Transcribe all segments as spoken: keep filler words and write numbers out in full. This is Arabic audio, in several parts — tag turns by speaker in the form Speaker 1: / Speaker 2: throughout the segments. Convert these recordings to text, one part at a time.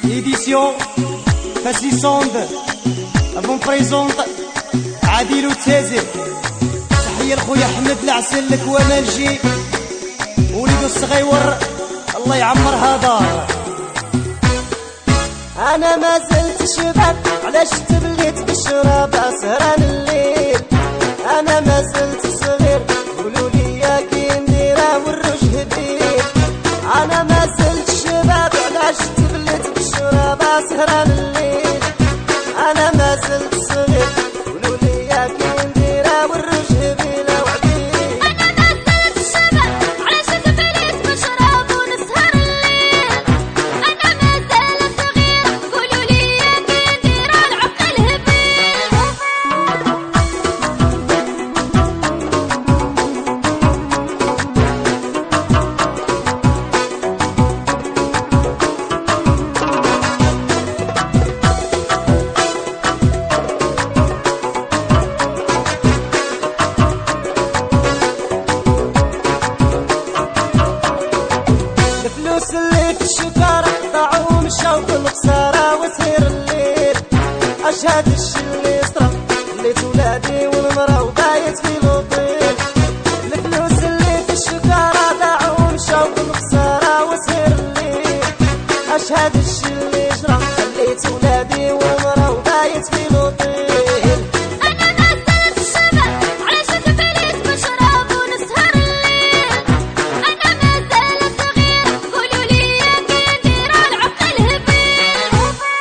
Speaker 1: édition fascisante افون بريزونط عادل وتازر. تحية لخويا احمد العسل لك ومالجي وليدو الصغيور الله يعمرها دار.
Speaker 2: انا ما زلت شباب علاش تبليت بالشراب سهران الليل. انا ما زلت صغير قولوا لي يا كي نديرها والروج هبيل. انا ما زلت شباب علاش تبليت بالشراب سهران الليل. انا ما زلت صغير قولوا لي يا كي نديرها والروج هبيل وعديل.
Speaker 3: انا ما زلت شباب علاش تبليت بالشراب ونسهر الليل. انا ما زلت صغير قولوا لي يا كي نديرها العقل هبيل.
Speaker 2: الفلوس اللي في الشكارة ضاعوا مشاو بالخسارة وسهر الليل. أشهد الشي اللي صرا خليت ولادي والمرا وبايت في لوطيل. الفلوس اللي في الشكارة ضاعوا مشاو بالخسارة وسهر الليل. أشهد الشي اللي جرى خليت ولادي والمرا وبايت في لوطيل.
Speaker 3: انا ما زلت شباب علاش تبليت بالشراب ونسهر الليل. انا ما زلت صغير قولوا لي يا كي نديرها العقل هبيل.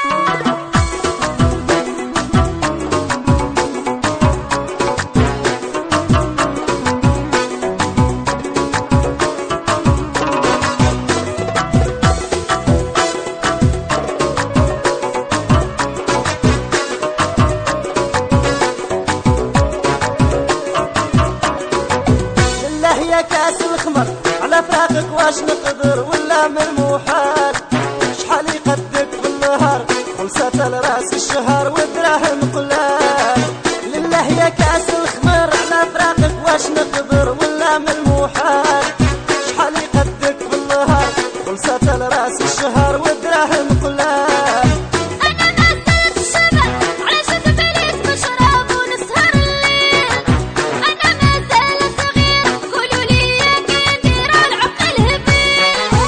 Speaker 2: لله يا كاس الخمر على فراقك واش نقدر ولا من المحال. شحال يقدك في النهار خمسة لراس الشهر والدراهم قلال. لله يا كاس الخمر على فراقك واش نقدر ولا من المحال. شحال يقدك في النهار خمسة لراس الشهر والدراهم قلال.
Speaker 3: انا ما زلت شباب علاش تبليت بالشراب ونسهر الليل. انا ما زلت صغير قولوا لي يا كي نديرها العقل هبيل.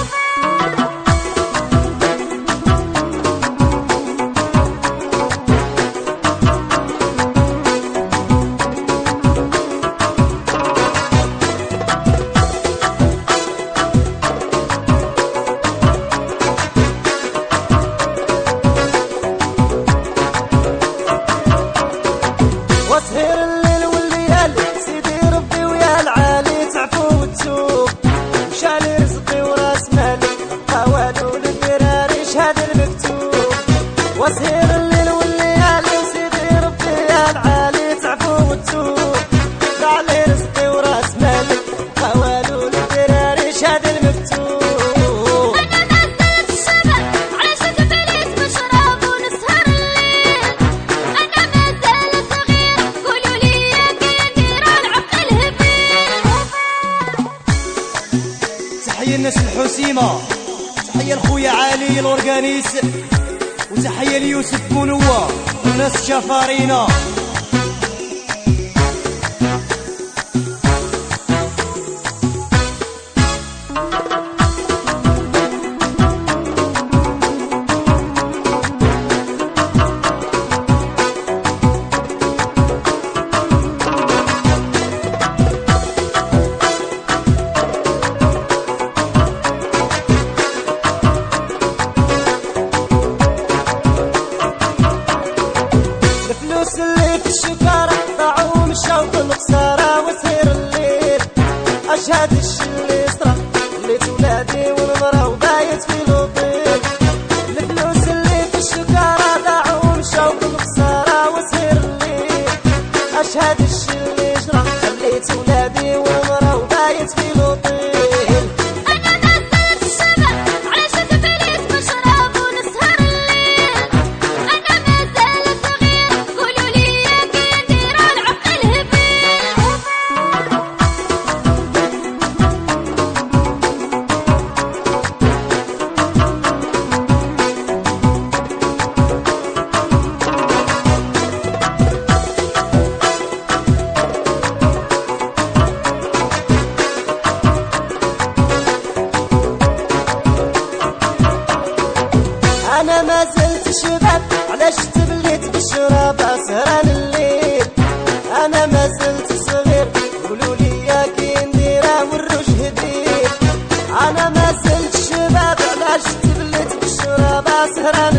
Speaker 2: وسهر الليل والليالي سيدي ربي ويا العالي تعفو وتسوق. مشالي رزقي وراس مالي بقى والو للدراري شهاد المكتوب. وسهر الليل والليالي وسيدي ربي يا العالي تعفو وتسوق. علي رزقي وراس مالي بقى والو للدراري شهاد المكتوب.
Speaker 3: انا ما زلت شباب علاش تبليت بالشراب ونسهر الليل. انا ما زلت صغير قولوا لي يا كي نديرها العقل هبيل.
Speaker 1: تحية الناس الحسيمة، تحية لخويا علي الأورغانيس، وتحية ليوسف منوة والناس الشفارينة.
Speaker 2: الفلوس اللي في الشكارة ضاعوا مشاو بالخسارة وسهر الليل. أشهد الشي اللي صرا خليت ولادي والمرا وبايت في لوطيل. الفلوس اللي في الشكارة ضاعوا مشاو بالخسارة وسهر الليل. أشهد الشي اللي جرى خليت ولادي والمرا وبايت في لوطيل.
Speaker 3: انا ما زلت شباب علاش تبليت بالشراب ونسهر الليل. انا ما زلت صغير قولوا لي يا كي نديرها العقل هبيل.
Speaker 2: انا ما زلت شباب علاش تبليت بالشراب سهران الليل. انا ما زلت صغير قولوا لي يا كي نديرها والروج هدير. انا ما زلت شباب علاش تبليت بالشراب سهران